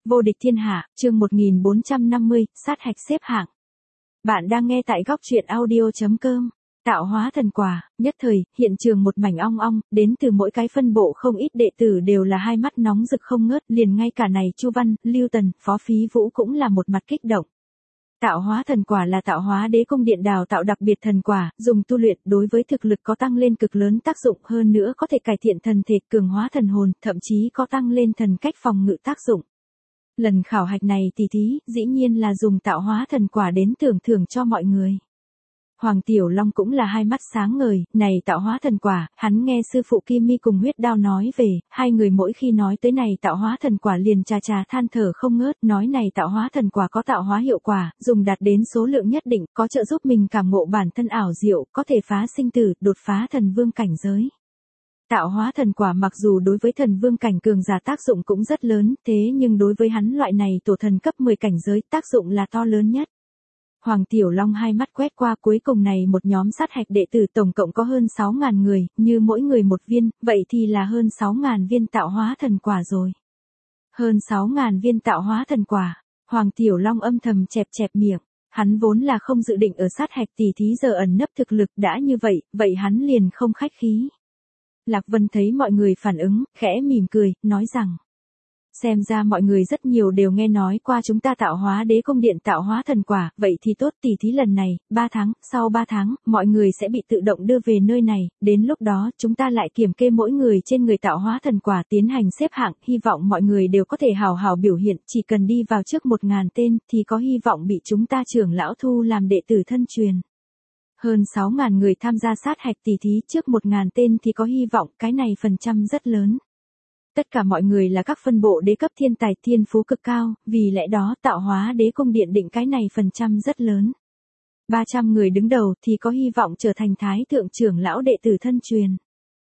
Vô địch thiên hạ, chương 1450, sát hạch xếp hạng. Bạn đang nghe tại góc truyện audio.com. Tạo hóa thần quả, nhất thời, hiện trường một mảnh ong ong, đến từ mỗi cái phân bộ không ít đệ tử đều là hai mắt nóng rực không ngớt, liền ngay cả này Chu Văn, Lưu Tần, Phó Phí Vũ cũng là một mặt kích động. Tạo hóa thần quả là tạo hóa đế cung điện đào tạo đặc biệt thần quả, dùng tu luyện đối với thực lực có tăng lên cực lớn tác dụng, hơn nữa có thể cải thiện thần thể, cường hóa thần hồn, thậm chí có tăng lên thần cách phòng ngự tác dụng. Lần khảo hạch này tỷ thí, dĩ nhiên là dùng tạo hóa thần quả đến tưởng thưởng cho mọi người. Hoàng Tiểu Long cũng là hai mắt sáng ngời, này tạo hóa thần quả, hắn nghe sư phụ Kim Mi cùng Huyết Đao nói về, hai người mỗi khi nói tới này tạo hóa thần quả liền chà chà than thở không ngớt, nói này tạo hóa thần quả có tạo hóa hiệu quả, dùng đạt đến số lượng nhất định, có trợ giúp mình cảm ngộ bản thân ảo diệu, có thể phá sinh tử, đột phá thần vương cảnh giới. Tạo hóa thần quả mặc dù đối với thần vương cảnh cường giả tác dụng cũng rất lớn, thế nhưng đối với hắn loại này tổ thần cấp 10 cảnh giới tác dụng là to lớn nhất. Hoàng Tiểu Long hai mắt quét qua cuối cùng này một nhóm sát hạch đệ tử tổng cộng có hơn 6.000 người, như mỗi người một viên, vậy thì là hơn 6.000 viên tạo hóa thần quả rồi. Hơn 6.000 viên tạo hóa thần quả, Hoàng Tiểu Long âm thầm chẹp chẹp miệng, hắn vốn là không dự định ở sát hạch tỷ thí giờ ẩn nấp thực lực đã như vậy hắn liền không khách khí. Lạc Vân thấy mọi người phản ứng, khẽ mỉm cười, nói rằng. Xem ra mọi người rất nhiều đều nghe nói qua chúng ta tạo hóa đế cung điện tạo hóa thần quả, vậy thì tốt, tỷ thí lần này, 3 tháng, sau 3 tháng, mọi người sẽ bị tự động đưa về nơi này, đến lúc đó chúng ta lại kiểm kê mỗi người trên người tạo hóa thần quả tiến hành xếp hạng, hy vọng mọi người đều có thể hào hào biểu hiện, chỉ cần đi vào trước 1.000 tên thì có hy vọng bị chúng ta trưởng lão thu làm đệ tử thân truyền. Hơn 6.000 người tham gia sát hạch tỷ thí trước 1.000 tên thì có hy vọng, cái này phần trăm rất lớn. Tất cả mọi người là các phân bộ đế cấp thiên tài thiên phú cực cao, vì lẽ đó tạo hóa đế cung điện định cái này phần trăm rất lớn. 300 người đứng đầu thì có hy vọng trở thành thái thượng trưởng lão đệ tử thân truyền.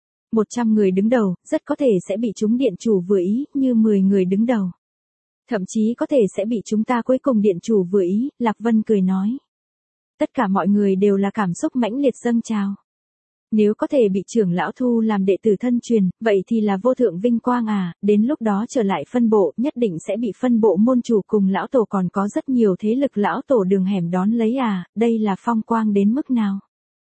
100 người đứng đầu, rất có thể sẽ bị chúng điện chủ vừa ý, như 10 người đứng đầu. Thậm chí có thể sẽ bị chúng ta cuối cùng điện chủ vừa ý, Lạc Vân cười nói. Tất cả mọi người đều là cảm xúc mãnh liệt dâng trào. Nếu có thể bị trưởng lão thu làm đệ tử thân truyền, vậy thì là vô thượng vinh quang à, đến lúc đó trở lại phân bộ, nhất định sẽ bị phân bộ môn chủ cùng lão tổ còn có rất nhiều thế lực lão tổ đường hẻm đón lấy à, đây là phong quang đến mức nào.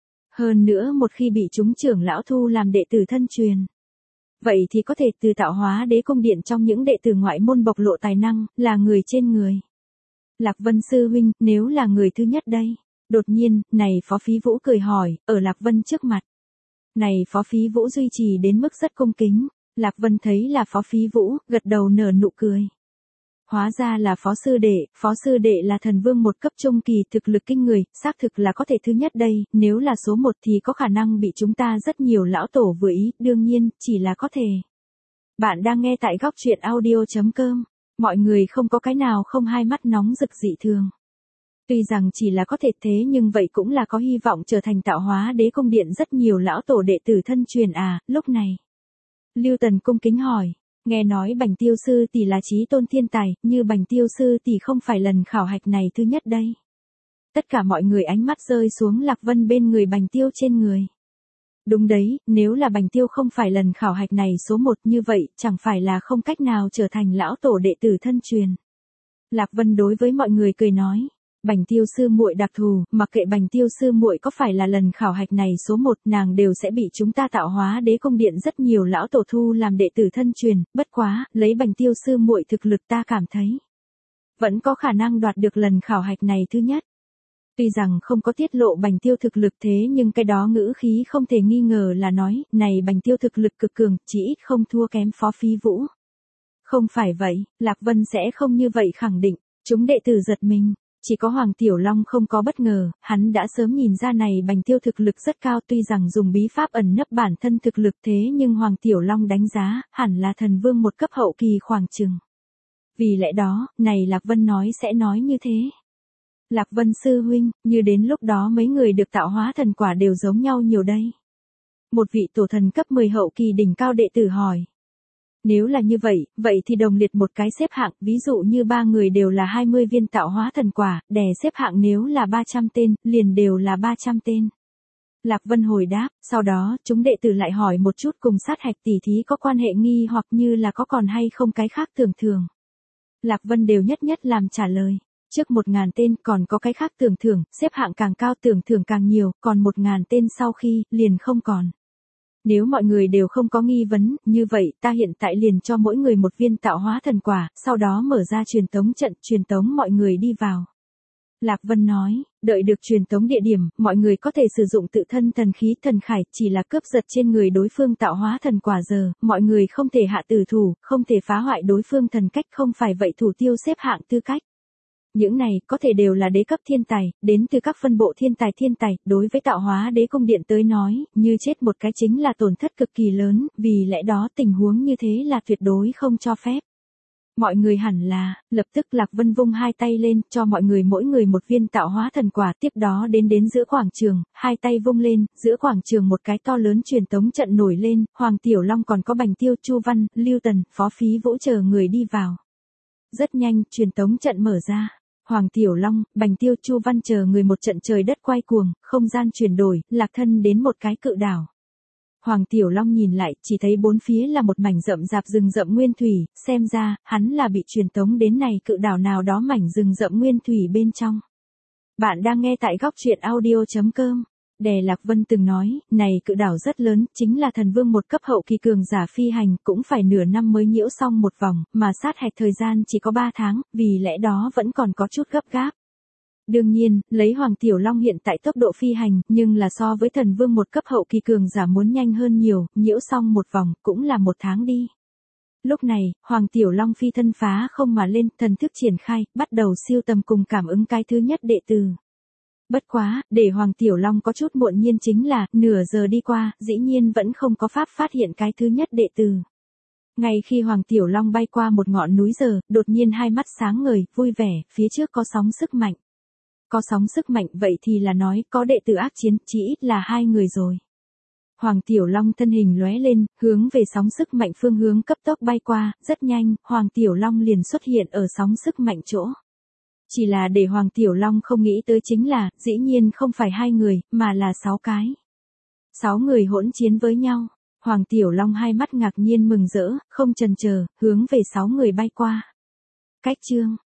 Hơn nữa một khi bị chúng trưởng lão thu làm đệ tử thân truyền. Vậy thì có thể từ tạo hóa đế cung điện trong những đệ tử ngoại môn bộc lộ tài năng, là người trên người. Lạc Vân sư huynh, nếu là người thứ nhất đây. Đột nhiên, này Phó Phí Vũ cười hỏi, ở Lạc Vân trước mặt. Này Phó Phí Vũ duy trì đến mức rất cung kính, Lạc Vân thấy là Phó Phí Vũ, gật đầu nở nụ cười. Hóa ra là Phó Sư Đệ là thần vương một cấp trung kỳ thực lực kinh người, xác thực là có thể thứ nhất đây, nếu là số 1 thì có khả năng bị chúng ta rất nhiều lão tổ vừa ý, đương nhiên, chỉ là có thể. Bạn đang nghe tại góc truyện audio.com, mọi người không có cái nào không hai mắt nóng rực dị thường. Tuy rằng chỉ là có thể thế nhưng vậy cũng là có hy vọng trở thành tạo hóa đế cung điện rất nhiều lão tổ đệ tử thân truyền à, lúc này. Lưu Tần cung kính hỏi, nghe nói Bành Tiêu Sư tỷ là chí tôn thiên tài, như Bành Tiêu Sư tỷ không phải lần khảo hạch này thứ nhất đây. Tất cả mọi người ánh mắt rơi xuống Lạc Vân bên người Bành Tiêu trên người. Đúng đấy, nếu là Bành Tiêu không phải lần khảo hạch này số 1 như vậy, chẳng phải là không cách nào trở thành lão tổ đệ tử thân truyền. Lạc Vân đối với mọi người cười nói. Bành Tiêu sư muội đặc thù, mặc kệ Bành Tiêu sư muội có phải là lần khảo hạch này số 1, nàng đều sẽ bị chúng ta tạo hóa đế cung điện rất nhiều lão tổ thu làm đệ tử thân truyền, bất quá, lấy Bành Tiêu sư muội thực lực ta cảm thấy vẫn có khả năng đoạt được lần khảo hạch này thứ nhất. Tuy rằng không có tiết lộ Bành Tiêu thực lực thế nhưng cái đó ngữ khí không thể nghi ngờ là nói, này Bành Tiêu thực lực cực cường, chỉ ít không thua kém Phó Phí Vũ. Không phải vậy, Lạc Vân sẽ không như vậy khẳng định, chúng đệ tử giật mình. Chỉ có Hoàng Tiểu Long không có bất ngờ, hắn đã sớm nhìn ra này Bành Tiêu thực lực rất cao tuy rằng dùng bí pháp ẩn nấp bản thân thực lực thế nhưng Hoàng Tiểu Long đánh giá, hẳn là thần vương một cấp hậu kỳ khoảng chừng. Vì lẽ đó, này Lạc Vân nói sẽ nói như thế. Lạc Vân sư huynh, như đến lúc đó mấy người được tạo hóa thần quả đều giống nhau nhiều đây. Một vị tổ thần cấp 10 hậu kỳ đỉnh cao đệ tử hỏi. Nếu là như vậy thì đồng liệt một cái xếp hạng, ví dụ như 3 người đều là 20 viên tạo hóa thần quả, đè xếp hạng nếu là 300 tên, liền đều là 300 tên. Lạc Vân hồi đáp, sau đó, chúng đệ tử lại hỏi một chút cùng sát hạch tỷ thí có quan hệ nghi hoặc như là có còn hay không cái khác thường thường. Lạc Vân đều nhất nhất làm trả lời. Trước 1.000 tên còn có cái khác tưởng thưởng, xếp hạng càng cao tưởng thưởng càng nhiều, còn 1.000 tên sau khi, liền không còn. Nếu mọi người đều không có nghi vấn, như vậy ta hiện tại liền cho mỗi người một viên tạo hóa thần quả, sau đó mở ra truyền tống trận, truyền tống mọi người đi vào. Lạc Vân nói, đợi được truyền tống địa điểm, mọi người có thể sử dụng tự thân thần khí thần khải, chỉ là cướp giật trên người đối phương tạo hóa thần quả giờ, mọi người không thể hạ tử thủ, không thể phá hoại đối phương thần cách, không phải vậy thủ tiêu xếp hạng tư cách. Những này có thể đều là đế cấp thiên tài, đến từ các phân bộ thiên tài, đối với tạo hóa đế cung điện tới nói, như chết một cái chính là tổn thất cực kỳ lớn, vì lẽ đó tình huống như thế là tuyệt đối không cho phép. Mọi người hẳn là, lập tức Lạc Vân vung hai tay lên, cho mọi người mỗi người một viên tạo hóa thần quả, tiếp đó đến giữa quảng trường, hai tay vung lên, giữa quảng trường một cái to lớn truyền tống trận nổi lên, Hoàng Tiểu Long còn có Bành Tiêu, Chu Văn, Lưu Tần, Phó Phí Vũ chờ người đi vào. Rất nhanh, truyền tống trận mở ra. Hoàng Tiểu Long, Bành Tiêu, Chu Văn chờ người một trận trời đất quay cuồng, không gian chuyển đổi, lạc thân đến một cái cự đảo. Hoàng Tiểu Long nhìn lại, chỉ thấy bốn phía là một mảnh rậm rạp rừng rậm nguyên thủy, xem ra, hắn là bị truyền tống đến này cự đảo nào đó mảnh rừng rậm nguyên thủy bên trong. Bạn đang nghe tại góc truyện audio.com. Đè Lạc Vân từng nói, này cự đảo rất lớn, chính là thần vương một cấp hậu kỳ cường giả phi hành, cũng phải nửa năm mới nhiễu xong một vòng, mà sát hạch thời gian chỉ có 3 tháng, vì lẽ đó vẫn còn có chút gấp gáp. Đương nhiên, lấy Hoàng Tiểu Long hiện tại tốc độ phi hành, nhưng là so với thần vương một cấp hậu kỳ cường giả muốn nhanh hơn nhiều, nhiễu xong một vòng, cũng là 1 tháng đi. Lúc này, Hoàng Tiểu Long phi thân phá không mà lên, thần thức triển khai, bắt đầu siêu tầm cùng cảm ứng cái thứ nhất đệ tử. Bất quá, để Hoàng Tiểu Long có chút muộn nhiên chính là, nửa giờ đi qua, dĩ nhiên vẫn không có pháp phát hiện cái thứ nhất đệ tử. Ngay khi Hoàng Tiểu Long bay qua một ngọn núi giờ, đột nhiên hai mắt sáng ngời, vui vẻ, phía trước có sóng sức mạnh. Có sóng sức mạnh vậy thì là nói, có đệ tử ác chiến, chỉ ít là 2 người rồi. Hoàng Tiểu Long thân hình lóe lên, hướng về sóng sức mạnh phương hướng cấp tốc bay qua, rất nhanh, Hoàng Tiểu Long liền xuất hiện ở sóng sức mạnh chỗ. Chỉ là để Hoàng Tiểu Long không nghĩ tới chính là, dĩ nhiên không phải 2 người, mà là 6 cái. 6 người hỗn chiến với nhau. Hoàng Tiểu Long hai mắt ngạc nhiên mừng rỡ, không chần chờ, hướng về 6 người bay qua. Cách chương